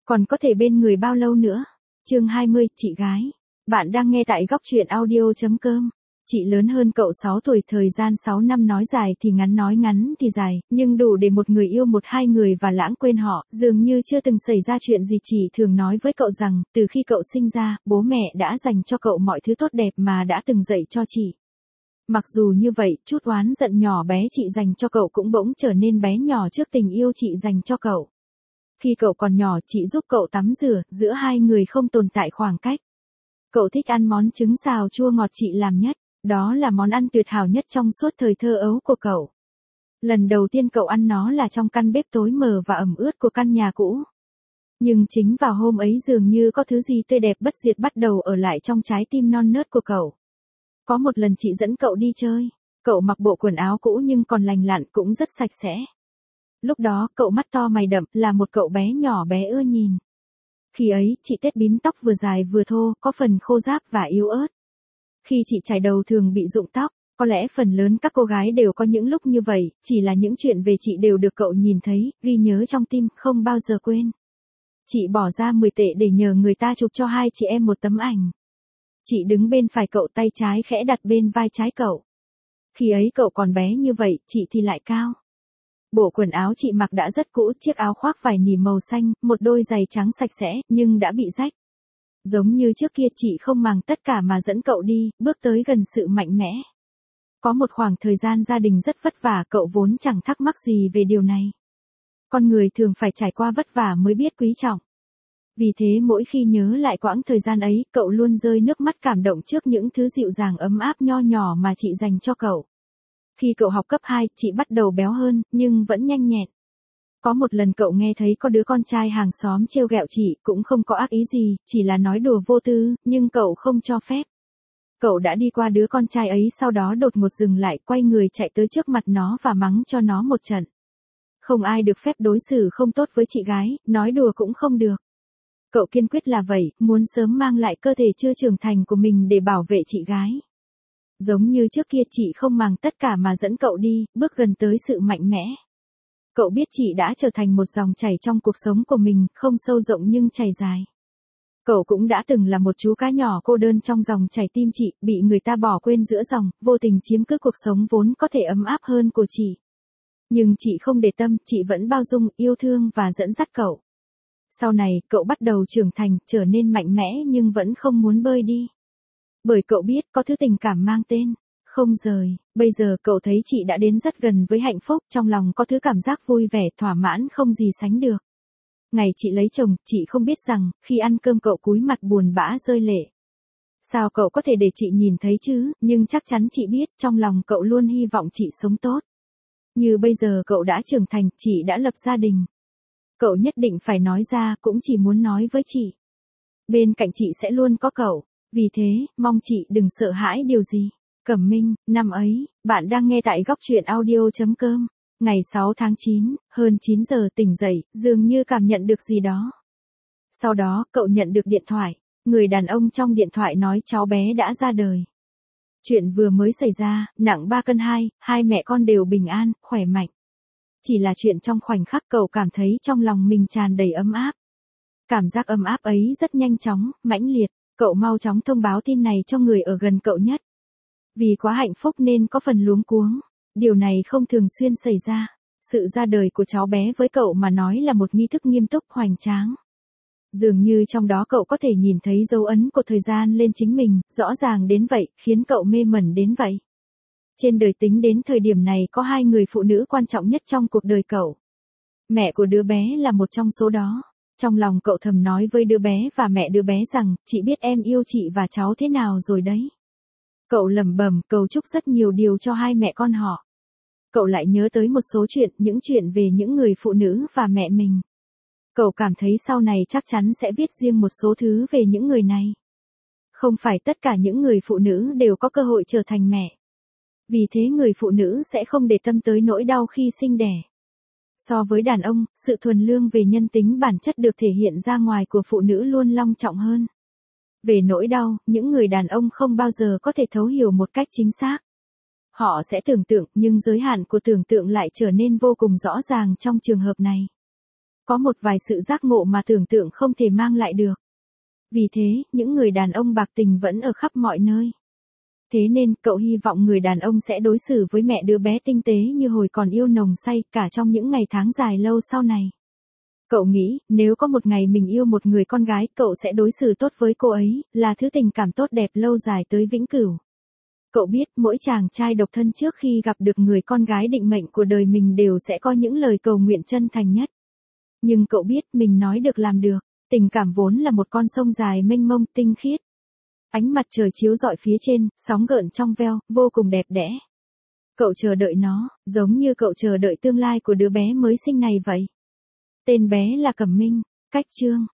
Còn có thể bên người bao lâu nữa? Chương 20, chị gái. Bạn đang nghe tại góc truyện audio.com. Chị lớn hơn cậu 6 tuổi, thời gian 6 năm nói dài thì ngắn, nói ngắn thì dài, nhưng đủ để một người yêu một hai người và lãng quên họ. Dường như chưa từng xảy ra chuyện gì. Chị thường nói với cậu rằng, từ khi cậu sinh ra, bố mẹ đã dành cho cậu mọi thứ tốt đẹp mà đã từng dạy cho chị. Mặc dù như vậy, chút oán giận nhỏ bé chị dành cho cậu cũng bỗng trở nên bé nhỏ trước tình yêu chị dành cho cậu. Khi cậu còn nhỏ, chị giúp cậu tắm rửa, giữa hai người không tồn tại khoảng cách. Cậu thích ăn món trứng xào chua ngọt chị làm nhất, đó là món ăn tuyệt hảo nhất trong suốt thời thơ ấu của cậu. Lần đầu tiên cậu ăn nó là trong căn bếp tối mờ và ẩm ướt của căn nhà cũ. Nhưng chính vào hôm ấy dường như có thứ gì tươi đẹp bất diệt bắt đầu ở lại trong trái tim non nớt của cậu. Có một lần chị dẫn cậu đi chơi, cậu mặc bộ quần áo cũ nhưng còn lành lặn, cũng rất sạch sẽ. Lúc đó, cậu mắt to mày đậm, là một cậu bé nhỏ bé ưa nhìn. Khi ấy, chị tết bím tóc vừa dài vừa thô, có phần khô ráp và yếu ớt. Khi chị chải đầu thường bị rụng tóc, có lẽ phần lớn các cô gái đều có những lúc như vậy, chỉ là những chuyện về chị đều được cậu nhìn thấy, ghi nhớ trong tim, không bao giờ quên. Chị bỏ ra 10 tệ để nhờ người ta chụp cho hai chị em một tấm ảnh. Chị đứng bên phải cậu, tay trái khẽ đặt bên vai trái cậu. Khi ấy cậu còn bé như vậy, chị thì lại cao. Bộ quần áo chị mặc đã rất cũ, chiếc áo khoác vải nỉ màu xanh, một đôi giày trắng sạch sẽ, nhưng đã bị rách. Giống như trước kia, chị không màng tất cả mà dẫn cậu đi, bước tới gần sự mạnh mẽ. Có một khoảng thời gian gia đình rất vất vả, cậu vốn chẳng thắc mắc gì về điều này. Con người thường phải trải qua vất vả mới biết quý trọng. Vì thế mỗi khi nhớ lại quãng thời gian ấy, cậu luôn rơi nước mắt cảm động trước những thứ dịu dàng ấm áp nho nhỏ mà chị dành cho cậu. Khi cậu học cấp 2, chị bắt đầu béo hơn, nhưng vẫn nhanh nhẹn. Có một lần cậu nghe thấy có đứa con trai hàng xóm trêu ghẹo chị, cũng không có ác ý gì, chỉ là nói đùa vô tư, nhưng cậu không cho phép. Cậu đã đi qua đứa con trai ấy, sau đó đột ngột dừng lại, quay người chạy tới trước mặt nó và mắng cho nó một trận. Không ai được phép đối xử không tốt với chị gái, nói đùa cũng không được. Cậu kiên quyết là vậy, muốn sớm mang lại cơ thể chưa trưởng thành của mình để bảo vệ chị gái. Giống như trước kia, chị không màng tất cả mà dẫn cậu đi, bước gần tới sự mạnh mẽ. Cậu biết chị đã trở thành một dòng chảy trong cuộc sống của mình, không sâu rộng nhưng chảy dài. Cậu cũng đã từng là một chú cá nhỏ cô đơn trong dòng chảy tim chị, bị người ta bỏ quên giữa dòng, vô tình chiếm cứ cuộc sống vốn có thể ấm áp hơn của chị. Nhưng chị không để tâm, chị vẫn bao dung, yêu thương và dẫn dắt cậu. Sau này, cậu bắt đầu trưởng thành, trở nên mạnh mẽ nhưng vẫn không muốn bơi đi. Bởi cậu biết có thứ tình cảm mang tên không rời. Bây giờ cậu thấy chị đã đến rất gần với hạnh phúc, trong lòng có thứ cảm giác vui vẻ, thỏa mãn không gì sánh được. Ngày chị lấy chồng, chị không biết rằng, khi ăn cơm cậu cúi mặt buồn bã rơi lệ. Sao cậu có thể để chị nhìn thấy chứ, nhưng chắc chắn chị biết, trong lòng cậu luôn hy vọng chị sống tốt. Như bây giờ cậu đã trưởng thành, chị đã lập gia đình. Cậu nhất định phải nói ra, cũng chỉ muốn nói với chị. Bên cạnh chị sẽ luôn có cậu. Vì thế, mong chị đừng sợ hãi điều gì. Cẩm Minh, năm ấy, bạn đang nghe tại góc truyện audio.com. Ngày 6 tháng 9, hơn 9 giờ tỉnh dậy, dường như cảm nhận được gì đó. Sau đó, cậu nhận được điện thoại. Người đàn ông trong điện thoại nói cháu bé đã ra đời. Chuyện vừa mới xảy ra, nặng 3 cân 2, hai mẹ con đều bình an, khỏe mạnh. Chỉ là chuyện trong khoảnh khắc cậu cảm thấy trong lòng mình tràn đầy ấm áp. Cảm giác ấm áp ấy rất nhanh chóng, mãnh liệt. Cậu mau chóng thông báo tin này cho người ở gần cậu nhất. Vì quá hạnh phúc nên có phần luống cuống. Điều này không thường xuyên xảy ra. Sự ra đời của cháu bé với cậu mà nói là một nghi thức nghiêm túc, hoành tráng. Dường như trong đó cậu có thể nhìn thấy dấu ấn của thời gian lên chính mình, rõ ràng đến vậy, khiến cậu mê mẩn đến vậy. Trên đời tính đến thời điểm này có hai người phụ nữ quan trọng nhất trong cuộc đời cậu. Mẹ của đứa bé là một trong số đó. Trong lòng cậu thầm nói với đứa bé và mẹ đứa bé rằng, chị biết em yêu chị và cháu thế nào rồi đấy. Cậu lẩm bẩm cầu chúc rất nhiều điều cho hai mẹ con họ. Cậu lại nhớ tới một số chuyện, những chuyện về những người phụ nữ và mẹ mình. Cậu cảm thấy sau này chắc chắn sẽ viết riêng một số thứ về những người này. Không phải tất cả những người phụ nữ đều có cơ hội trở thành mẹ. Vì thế người phụ nữ sẽ không để tâm tới nỗi đau khi sinh đẻ. So với đàn ông, sự thuần lương về nhân tính bản chất được thể hiện ra ngoài của phụ nữ luôn long trọng hơn. Về nỗi đau, những người đàn ông không bao giờ có thể thấu hiểu một cách chính xác. Họ sẽ tưởng tượng, nhưng giới hạn của tưởng tượng lại trở nên vô cùng rõ ràng trong trường hợp này. có một vài sự giác ngộ mà tưởng tượng không thể mang lại được. Vì thế, những người đàn ông bạc tình vẫn ở khắp mọi nơi. Thế nên, cậu hy vọng người đàn ông sẽ đối xử với mẹ đứa bé tinh tế như hồi còn yêu nồng say cả trong những ngày tháng dài lâu sau này. Cậu nghĩ, nếu có một ngày mình yêu một người con gái, cậu sẽ đối xử tốt với cô ấy, là thứ tình cảm tốt đẹp lâu dài tới vĩnh cửu. Cậu biết, mỗi chàng trai độc thân trước khi gặp được người con gái định mệnh của đời mình đều sẽ có những lời cầu nguyện chân thành nhất. Nhưng cậu biết, mình nói được làm được. Tình cảm vốn là một con sông dài mênh mông, tinh khiết. Ánh mặt trời chiếu rọi phía trên, sóng gợn trong veo, vô cùng đẹp đẽ. Cậu chờ đợi nó, giống như cậu chờ đợi tương lai của đứa bé mới sinh này vậy. Tên bé là Cẩm Minh. Cách chương